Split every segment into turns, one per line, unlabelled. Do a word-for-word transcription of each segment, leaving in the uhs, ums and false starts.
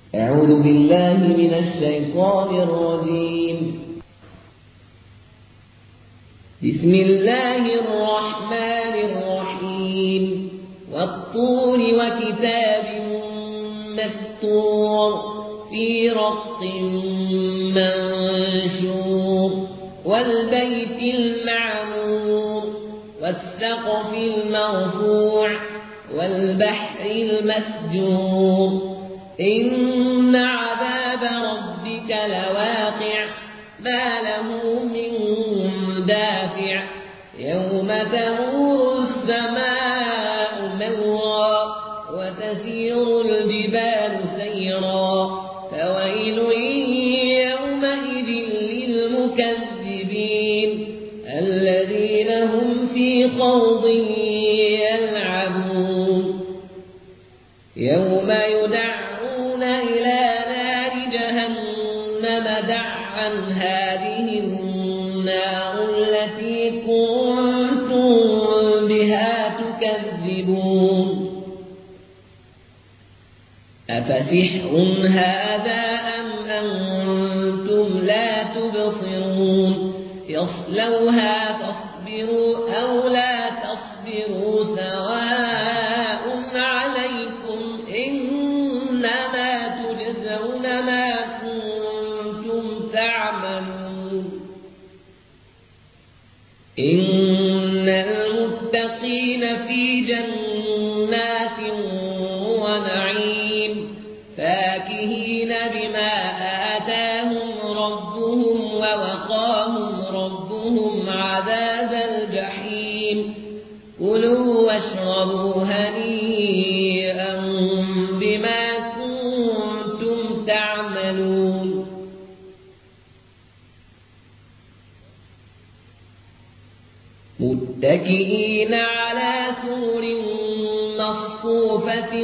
أعوذ بالله من الشيطان الرجيم. بسم الله الرحمن الرحيم. والطور وكتاب مسطور في رق منشور والبيت المعمور والسقف المرفوع والبحر المسجور إن عذاب ربك لواقع ما له من دافع يوم تمور السماء مورا وتسير الجبال سيرا فويل يومئذ للمكذبين الذين هم في خوض يلعبون يوم يدعون إلى نار جهنم دعا هذه النار التي كنتم بها تكذبون أفسحر هذا أم أنتم لا تبصرون يصلوها تصبروا أو لا تصبروا سواء عليكم إنما تجزون ما كنتم تعملون إن المتقين في جنات ونعيم فاكهين بما آتاهم ربهم ووقاهم ربهم عذاب الجحيم كلوا واشربوا هنيئا بما كنتم تعملون متكئين على سور مصفوفة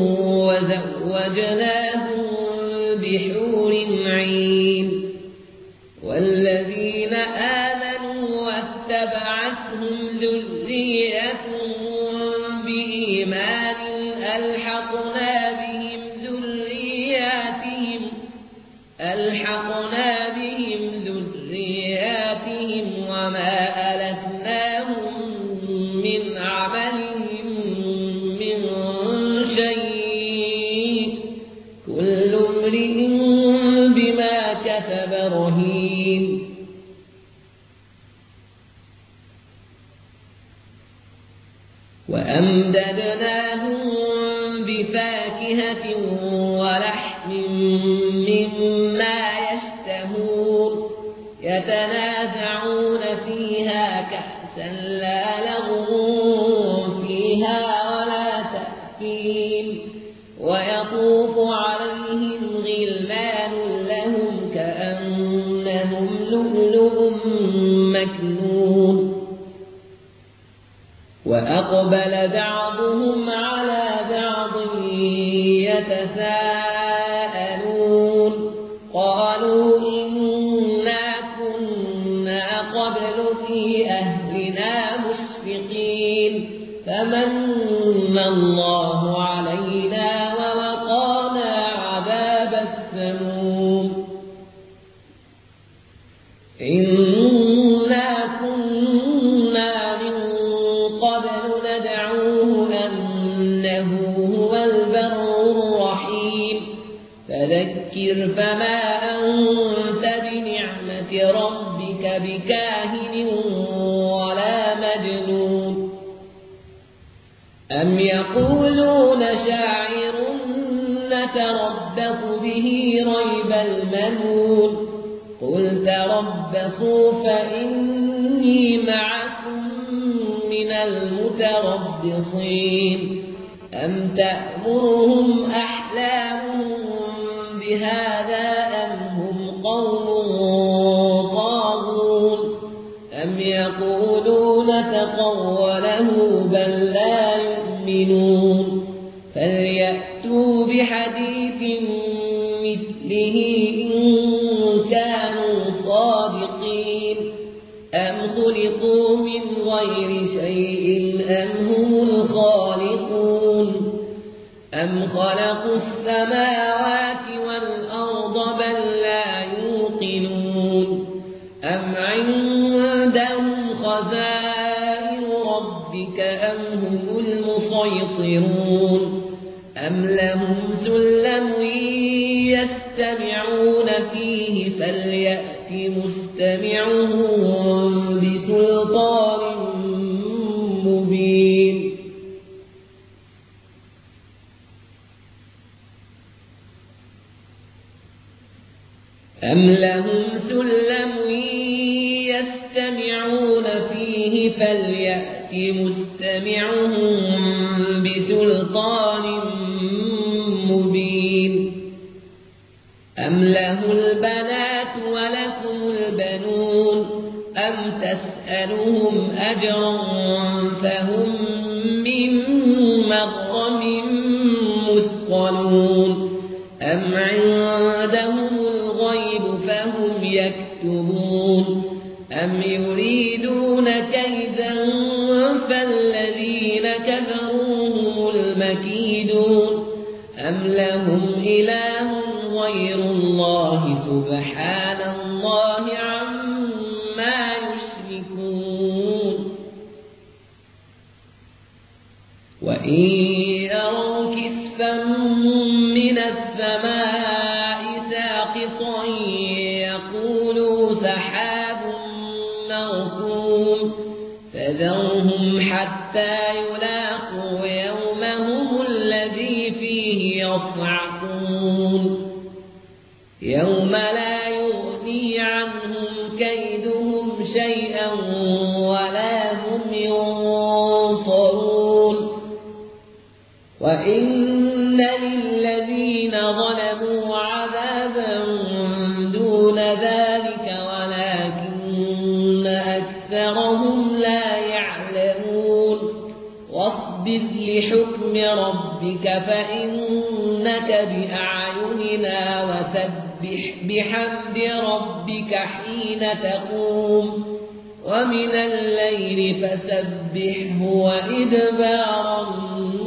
وزوجناهم بحور عين والذين آمنوا واتبعتهم ذريتهم بإيمان ألحقنا بهم ذرياتهم ألحقنا بهم ذرياتهم وما ألتناهم من عملهم من شيء كل امرئ بما كسب رهين وأمددناهم بفاكهة ولحم مما يشتهون يتنازعون فيها كأسا لا لغو فيها ولا تأثيم ويطوف عليهم غلمان لهم كأنهم لؤلؤ مكنون وأقبل بعضهم على بعض يتساءلون قالوا إنا كنا قبل في أهلنا مشفقين فمن الله علينا ووقانا عذاب السموم إنا كنا من قبل ندعوه أنه هو البر الرحيم فذكر فما أنت بنعمة ربك بكاهن ولا مجنون أم يقولون شاعر نتربص به ريب المنون قل تربصوا فإني معكم من المتربصين أم تأمرهم أحلامهم بهذا أم هم قوم طاغون أم يقولون تقوله بل لا يؤمنون فليأتوا بحديث مثله إن كانوا صادقين أم خلقوا من غير شيء أم هم الخالقون أم خلقوا السماوات يبصرون أم لهم سلم يستمعون فيه فليأت مستمعهم بسلطان مبين أم لهم سلم يستمعون فيه فليأت مستمعهم بسلطان مبين أم له البنات ولكم البنون أم تسألهم أجرا فهم من مغرم مثقلون أم عندهم الغيب فهم يكتبون أم يريدون كيدا فالذين كفروا هم المكيدون أم لهم إله غير الله سبحان الله عما يشركون وإن يروا كسفا من السماء ساقطا يقولوا سحاب مركوم فذرهم حتى يلاقوا يومهم الذي فيه يصعقون يوم لا يغني عنهم كيدهم شيئا ولا هم ينصرون وإن للذين ظلموا عذابا دون ذلك ولكن أكثرهم لا يعلمون واصبر لحكم ربك فإنك بأعيننا وسبح بحمد ربك حين تقوم ومن الليل فسبحه وإدبار النجوم